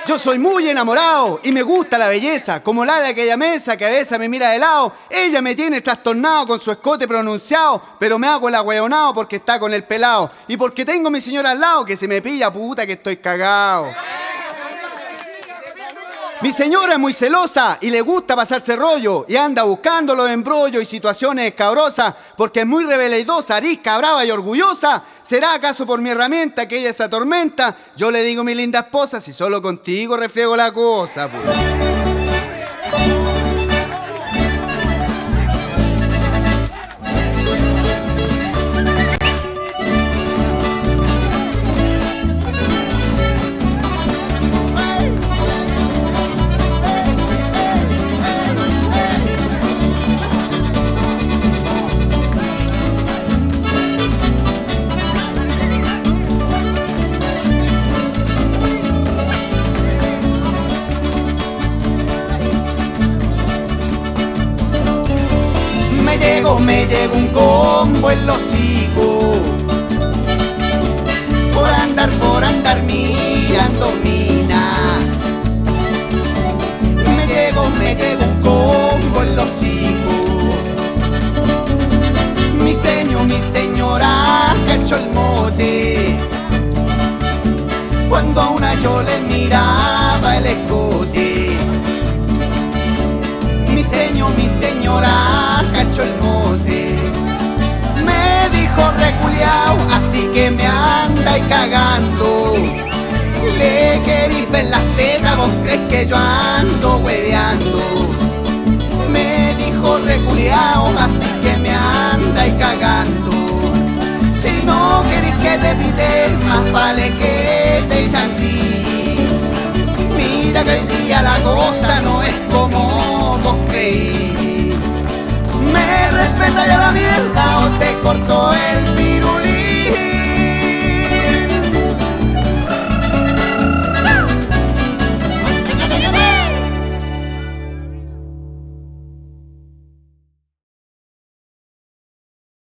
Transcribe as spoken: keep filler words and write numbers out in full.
Yo soy muy enamorado y me gusta la belleza, como la de aquella mesa que a veces me mira de lado. Ella me tiene trastornado con su escote pronunciado, pero me hago el agüeonao porque está con el pelao y porque tengo a mi señora al lado que se me pilla, puta que estoy cagao. Mi señora es muy celosa y le gusta pasarse rollo y anda buscando los embrollos y situaciones escabrosas porque es muy rebelidosa, arisca, brava y orgullosa. ¿Será acaso por mi herramienta que ella se atormenta? Yo le digo, mi linda esposa, si solo contigo refriego la cosa, pues. Me llegó, me llegó un combo en los higos por andar, por andar mirando mina. Me llegó, me llegó un combo en los higos. Mi señor, mi señora cachó el mote cuando a una yo le miraba el escote. Mi señor, mi señora cachó el mote. Me dijo reculeao, así que me anda y cagando. Le querís ver las tetas, vos crees que yo ando hueveando. Me dijo reculeao, así que me anda y cagando. Si no querés que te pide, más vale que te chanti. Mira que hoy día la cosa no es como vos creí. Me respeta ya la mierda o te corto el